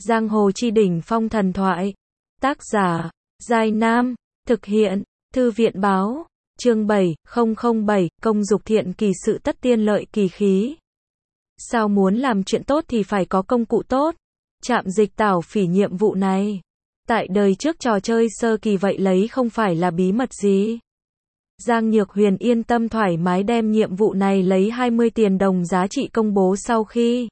Giang hồ chi đỉnh phong thần thoại. Tác giả, Giai Nam. Thực hiện, Thư viện báo. Chương 7007, công dục thiện kỳ sự tất tiên lợi kỳ khí. Sao muốn làm chuyện tốt thì phải có công cụ tốt. Trạm dịch Tảo Phỉ nhiệm vụ này. Tại đời trước trò chơi sơ kỳ vậy lấy không phải là bí mật gì. Giang Nhược Huyền yên tâm thoải mái đem nhiệm vụ này lấy 20 tiền đồng giá trị công bố sau khi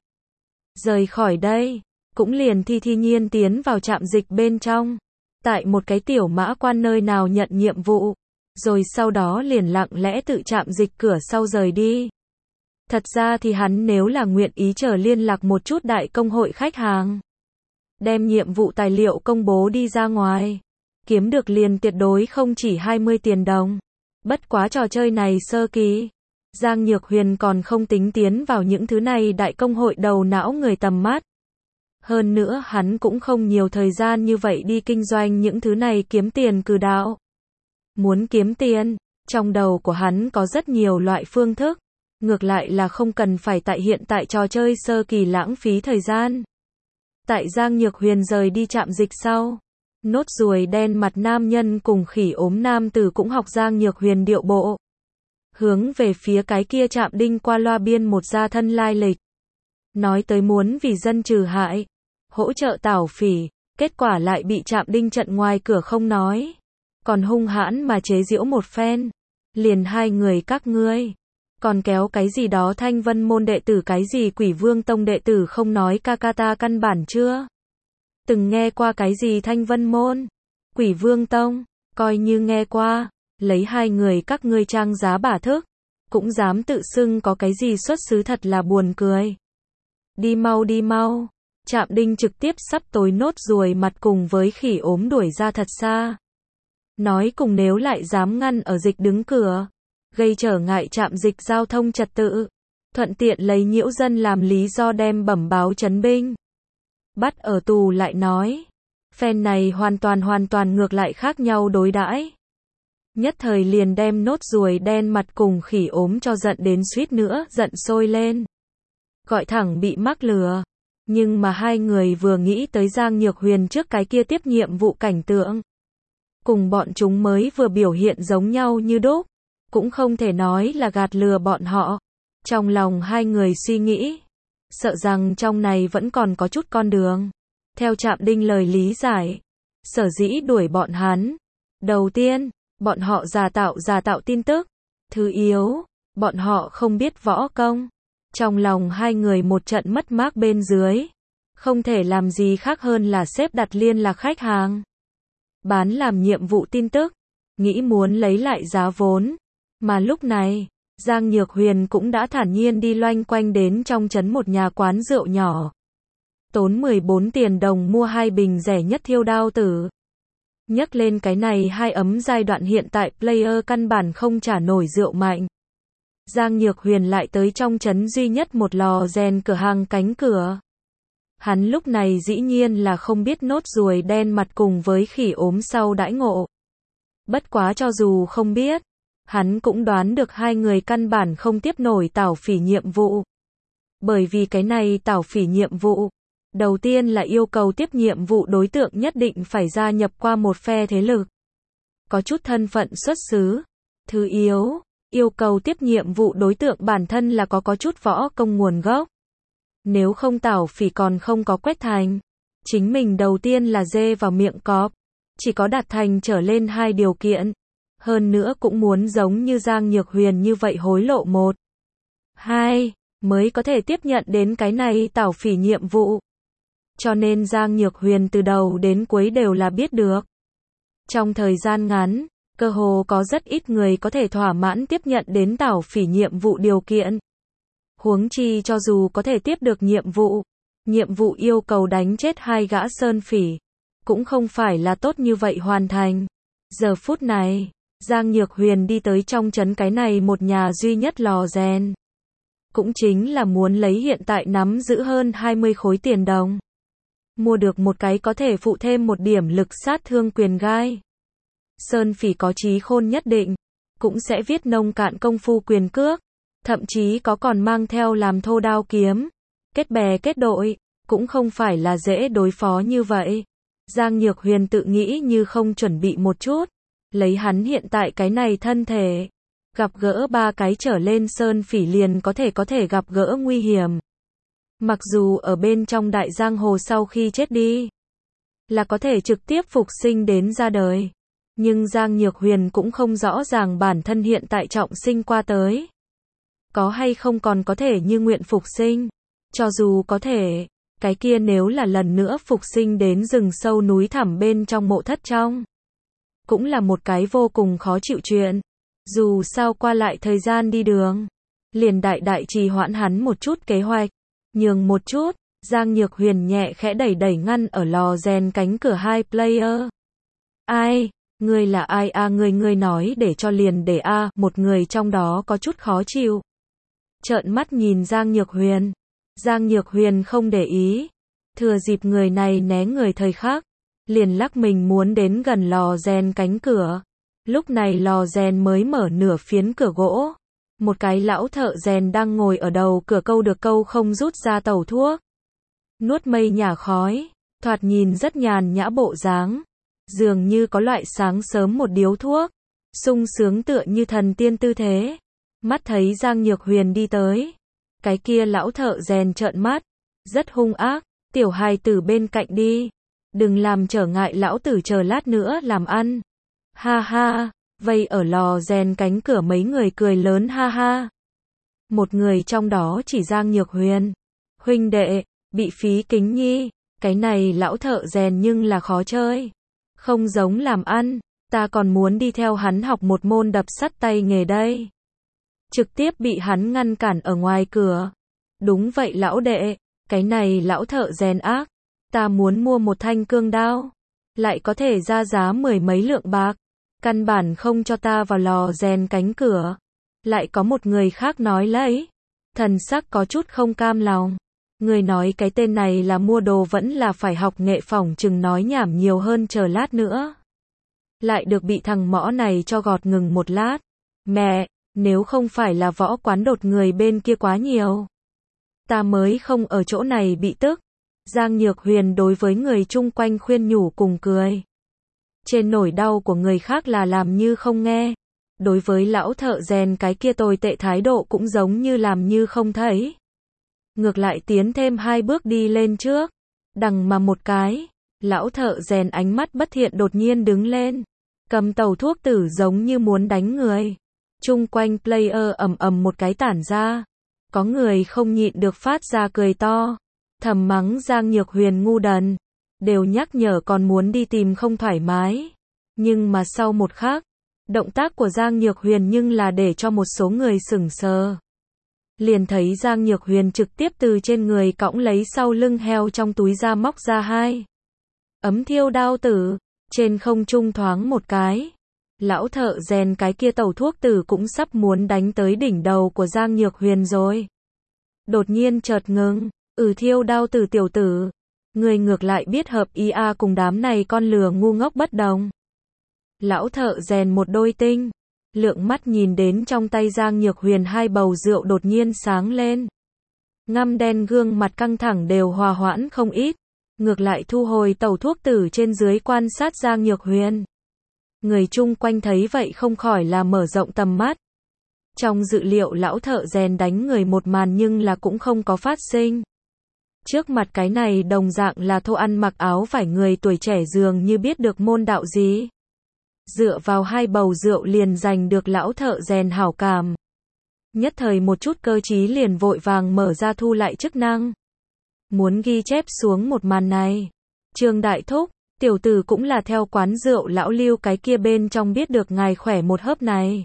rời khỏi đây. Cũng liền thi nhiên tiến vào trạm dịch bên trong. Tại một cái tiểu mã quan nơi nào nhận nhiệm vụ. Rồi sau đó liền lặng lẽ tự trạm dịch cửa sau rời đi. Thật ra thì hắn nếu là nguyện ý chờ liên lạc một chút đại công hội khách hàng. Đem nhiệm vụ tài liệu công bố đi ra ngoài. Kiếm được liền tuyệt đối không chỉ 20 tiền đồng. Bất quá trò chơi này sơ kỳ. Giang Nhược Huyền còn không tính tiến vào những thứ này đại công hội đầu não người tầm mắt. Hơn nữa hắn cũng không nhiều thời gian như vậy đi kinh doanh những thứ này kiếm tiền cừ đạo. Muốn kiếm tiền, trong đầu của hắn có rất nhiều loại phương thức. Ngược lại là không cần phải tại hiện tại trò chơi sơ kỳ lãng phí thời gian. Tại Giang Nhược Huyền rời đi trạm dịch sau. Nốt ruồi đen mặt nam nhân cùng khỉ ốm nam tử cũng học Giang Nhược Huyền điệu bộ. Hướng về phía cái kia trạm đinh qua loa biên một gia thân lai lịch. Nói tới muốn vì dân trừ hại. Hỗ trợ Tảo Phỉ. Kết quả lại bị trạm đinh trận ngoài cửa không nói. Còn hung hãn mà chế giễu một phen. Liền hai người các ngươi. Còn kéo cái gì đó Thanh Vân môn đệ tử cái gì Quỷ Vương tông đệ tử không nói ca ca ta căn bản chưa. Từng nghe qua cái gì Thanh Vân môn, Quỷ Vương tông, coi như nghe qua, lấy hai người các ngươi trang giá bả thức, cũng dám tự xưng có cái gì xuất xứ thật là buồn cười. Đi mau, trạm đinh trực tiếp sắp tối nốt ruồi mặt cùng với khỉ ốm đuổi ra thật xa. Nói cùng nếu lại dám ngăn ở dịch đứng cửa, gây trở ngại trạm dịch giao thông trật tự, thuận tiện lấy nhiễu dân làm lý do đem bẩm báo trấn binh. Bắt ở tù lại nói. Phen này hoàn toàn ngược lại khác nhau đối đãi. Nhất thời liền đem nốt ruồi đen mặt cùng khỉ ốm cho giận đến suýt nữa giận sôi lên. Gọi thẳng bị mắc lừa. Nhưng mà hai người vừa nghĩ tới Giang Nhược Huyền trước cái kia tiếp nhiệm vụ cảnh tượng. Cùng bọn chúng mới vừa biểu hiện giống nhau như đúc. Cũng không thể nói là gạt lừa bọn họ. Trong lòng hai người suy nghĩ. Sợ rằng trong này vẫn còn có chút con đường. Theo trạm đinh lời lý giải. Sở dĩ đuổi bọn hắn. Đầu tiên, bọn họ giả tạo tin tức. Thứ yếu, bọn họ không biết võ công. Trong lòng hai người một trận mất mát bên dưới. Không thể làm gì khác hơn là xếp đặt liên lạc khách hàng. Bán làm nhiệm vụ tin tức. Nghĩ muốn lấy lại giá vốn. Mà lúc này, Giang Nhược Huyền cũng đã thản nhiên đi loanh quanh đến trong trấn một nhà quán rượu nhỏ. Tốn 14 tiền đồng mua 2 bình rẻ nhất thiêu đao tử. Nhắc lên cái này hai ấm giai đoạn hiện tại player căn bản không trả nổi rượu mạnh. Giang Nhược Huyền lại tới trong trấn duy nhất một lò rèn cửa hàng cánh cửa. Hắn lúc này dĩ nhiên là không biết nốt ruồi đen mặt cùng với khỉ ốm sau đãi ngộ. Bất quá cho dù không biết. Hắn cũng đoán được hai người căn bản không tiếp nổi Tảo Phỉ nhiệm vụ. Bởi vì cái này Tảo Phỉ nhiệm vụ. Đầu tiên là yêu cầu tiếp nhiệm vụ đối tượng nhất định phải gia nhập qua một phe thế lực. Có chút thân phận xuất xứ. Thứ yếu, yêu cầu tiếp nhiệm vụ đối tượng bản thân là có chút võ công nguồn gốc. Nếu không Tảo Phỉ còn không có quét thành. Chính mình đầu tiên là dê vào miệng cọp. Chỉ có đạt thành trở lên hai điều kiện. Hơn nữa cũng muốn giống như Giang Nhược Huyền như vậy hối lộ 1, 2, mới có thể tiếp nhận đến cái này Tảo Phỉ nhiệm vụ. Cho nên Giang Nhược Huyền từ đầu đến cuối đều là biết được. Trong thời gian ngắn, cơ hồ có rất ít người có thể thỏa mãn tiếp nhận đến Tảo Phỉ nhiệm vụ điều kiện. Huống chi cho dù có thể tiếp được nhiệm vụ yêu cầu đánh chết 2 gã sơn phỉ, cũng không phải là tốt như vậy hoàn thành. Giờ phút này, Giang Nhược Huyền đi tới trong trấn cái này một nhà duy nhất lò rèn. Cũng chính là muốn lấy hiện tại nắm giữ hơn 20 khối tiền đồng. Mua được một cái có thể phụ thêm một điểm lực sát thương quyền gai. Sơn phỉ có trí khôn nhất định. Cũng sẽ viết nông cạn công phu quyền cước. Thậm chí có còn mang theo làm thô đao kiếm. Kết bè kết đội. cũng không phải là dễ đối phó như vậy. Giang Nhược Huyền tự nghĩ như không chuẩn bị một chút. Lấy hắn hiện tại cái này thân thể. Gặp gỡ 3 cái trở lên sơn phỉ liền có thể gặp gỡ nguy hiểm. Mặc dù ở bên trong đại giang hồ sau khi chết đi, là có thể trực tiếp phục sinh đến ra đời. Nhưng Giang Nhược Huyền cũng không rõ ràng bản thân hiện tại trọng sinh qua tới. Có hay không còn có thể như nguyện phục sinh. Cho dù có thể, cái kia nếu là lần nữa phục sinh đến rừng sâu núi thẳm bên trong mộ thất trong. Cũng là một cái vô cùng khó chịu chuyện. Dù sao qua lại thời gian đi đường. Liền đại trì hoãn hắn một chút kế hoạch. Nhường một chút, Giang Nhược Huyền nhẹ khẽ đẩy ngăn ở lò rèn cánh cửa 2 player. Ai? Ngươi là ai a? Ngươi nói để cho liền để a. Một người trong đó có chút khó chịu. Trợn mắt nhìn Giang Nhược Huyền. Giang Nhược Huyền không để ý. Thừa dịp người này né người thời khắc. Liền lắc mình muốn đến gần lò rèn cánh cửa. Lúc này lò rèn mới mở nửa phiến cửa gỗ. Một cái lão thợ rèn đang ngồi ở đầu cửa câu được câu không rút ra tẩu thuốc. Nuốt mây nhả khói. Thoạt nhìn rất nhàn nhã bộ dáng. Dường như có loại sáng sớm một điếu thuốc. Sung sướng tựa như thần tiên tư thế. Mắt thấy Giang Nhược Huyền đi tới. Cái kia lão thợ rèn trợn mắt. Rất hung ác. Tiểu hài tử bên cạnh đi. Đừng làm trở ngại lão tử chờ lát nữa làm ăn. Ha ha. Vây ở lò rèn cánh cửa mấy người cười lớn ha ha. Một người trong đó chỉ Giang Nhược Huyền. Huynh đệ, bị phí kính nhi. Cái này lão thợ rèn nhưng là khó chơi. Không giống làm ăn. Ta còn muốn đi theo hắn học một môn đập sắt tay nghề đây. Trực tiếp bị hắn ngăn cản ở ngoài cửa. Đúng vậy lão đệ. Cái này lão thợ rèn ác. Ta muốn mua một thanh cương đao. Lại có thể ra giá 10 mấy lượng bạc. Căn bản không cho ta vào lò rèn cánh cửa. Lại có một người khác nói lấy. Thần sắc có chút không cam lòng. Người nói cái tên này là mua đồ vẫn là phải học nghệ phỏng chừng nói nhảm nhiều hơn chờ lát nữa. Lại được bị thằng mõ này cho gọt ngừng một lát. Mẹ, nếu không phải là võ quán đột người bên kia quá nhiều. Ta mới không ở chỗ này bị tức. Giang Nhược Huyền đối với người chung quanh khuyên nhủ cùng cười. Trên nỗi đau của người khác là làm như không nghe. Đối với lão thợ rèn cái kia tồi tệ thái độ cũng giống như làm như không thấy. Ngược lại tiến thêm 2 bước đi lên trước. Đằng mà một cái. Lão thợ rèn ánh mắt bất thiện đột nhiên đứng lên. Cầm tẩu thuốc tử giống như muốn đánh người. Chung quanh player ầm một cái tản ra. Có người không nhịn được phát ra cười to. Thầm mắng Giang Nhược Huyền ngu đần. Đều nhắc nhở còn muốn đi tìm không thoải mái. Nhưng mà sau một khắc, động tác của Giang Nhược Huyền nhưng là để cho một số người sửng sờ. Liền thấy Giang Nhược Huyền trực tiếp từ trên người cõng lấy sau lưng heo trong túi ra móc ra 2 ấm thiêu đao tử, trên không trung thoáng một cái. Lão thợ rèn cái kia tẩu thuốc tử cũng sắp muốn đánh tới đỉnh đầu của Giang Nhược Huyền rồi. Đột nhiên chợt ngừng, thiêu đao tử tiểu tử. Người ngược lại biết hợp ý a cùng đám này con lừa ngu ngốc bất đồng. Lão thợ rèn một đôi tinh. Lượng mắt nhìn đến trong tay Giang Nhược Huyền 2 bầu rượu đột nhiên sáng lên. Ngăm đen gương mặt căng thẳng đều hòa hoãn không ít. Ngược lại thu hồi tẩu thuốc tử trên dưới quan sát Giang Nhược Huyền. Người chung quanh thấy vậy không khỏi là mở rộng tầm mắt. Trong dự liệu lão thợ rèn đánh người một màn nhưng là cũng không có phát sinh. Trước mặt cái này đồng dạng là thô ăn mặc áo vải người tuổi trẻ dường như biết được môn đạo gì. Dựa vào 2 bầu rượu liền giành được lão thợ rèn hảo cảm. Nhất thời một chút cơ trí liền vội vàng mở ra thu lại chức năng. Muốn ghi chép xuống một màn này. Trương Đại Thúc, tiểu tử cũng là theo quán rượu lão Lưu cái kia bên trong biết được ngài khỏe một hớp này.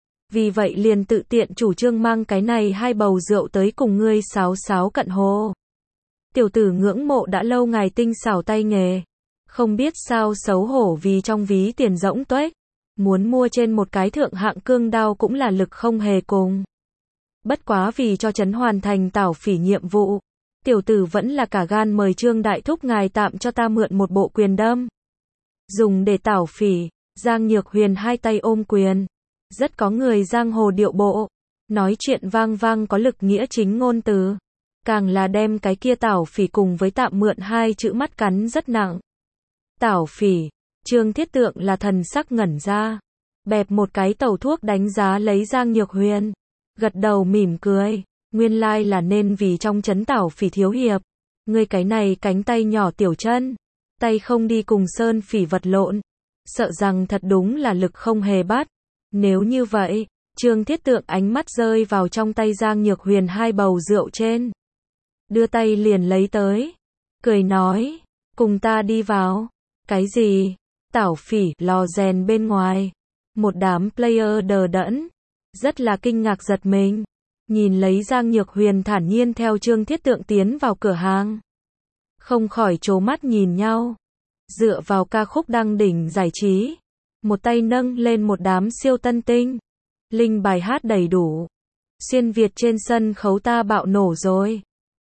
Vì vậy liền tự tiện chủ trương mang cái này 2 bầu rượu tới cùng ngươi sáo cận hồ. Tiểu tử ngưỡng mộ đã lâu ngài tinh xảo tay nghề. Không biết sao xấu hổ vì trong ví tiền rỗng tuếch. Muốn mua trên một cái thượng hạng cương đao cũng là lực không hề cùng. Bất quá vì cho trấn hoàn thành tảo phỉ nhiệm vụ. Tiểu tử vẫn là cả gan mời Trương Đại Thúc ngài tạm cho ta mượn một bộ quyền đâm. Dùng để tảo phỉ. Giang Nhược Huyền 2 tay ôm quyền. Rất có người giang hồ điệu bộ. Nói chuyện vang có lực nghĩa chính ngôn từ. càng là đem cái kia Tảo Phỉ cùng với Tạm Mượn hai chữ mắt cắn rất nặng. Tảo Phỉ, Trương Thiết Tượng là thần sắc ngẩn ra, bẹp một cái tẩu thuốc đánh giá lấy Giang Nhược Huyền, gật đầu mỉm cười, nguyên lai là nên vì trong trấn Tảo Phỉ thiếu hiệp, ngươi cái này cánh tay nhỏ tiểu chân, tay không đi cùng Sơn Phỉ vật lộn, sợ rằng thật đúng là lực không hề bắt. Nếu như vậy, Trương Thiết Tượng ánh mắt rơi vào trong tay Giang Nhược Huyền hai bầu rượu trên, đưa tay liền lấy tới, cười nói, cùng ta đi vào. Cái gì? Tảo Phỉ, lò rèn bên ngoài, một đám player đờ đẫn, rất là kinh ngạc giật mình, nhìn lấy Giang Nhược Huyền thản nhiên theo Trương Thiết Tượng tiến vào cửa hàng, không khỏi trố mắt nhìn nhau. Dựa vào ca khúc đăng đỉnh giải trí, một tay nâng lên một đám siêu tân tinh, linh bài hát đầy đủ, xuyên Việt trên sân khấu ta bạo nổ rồi.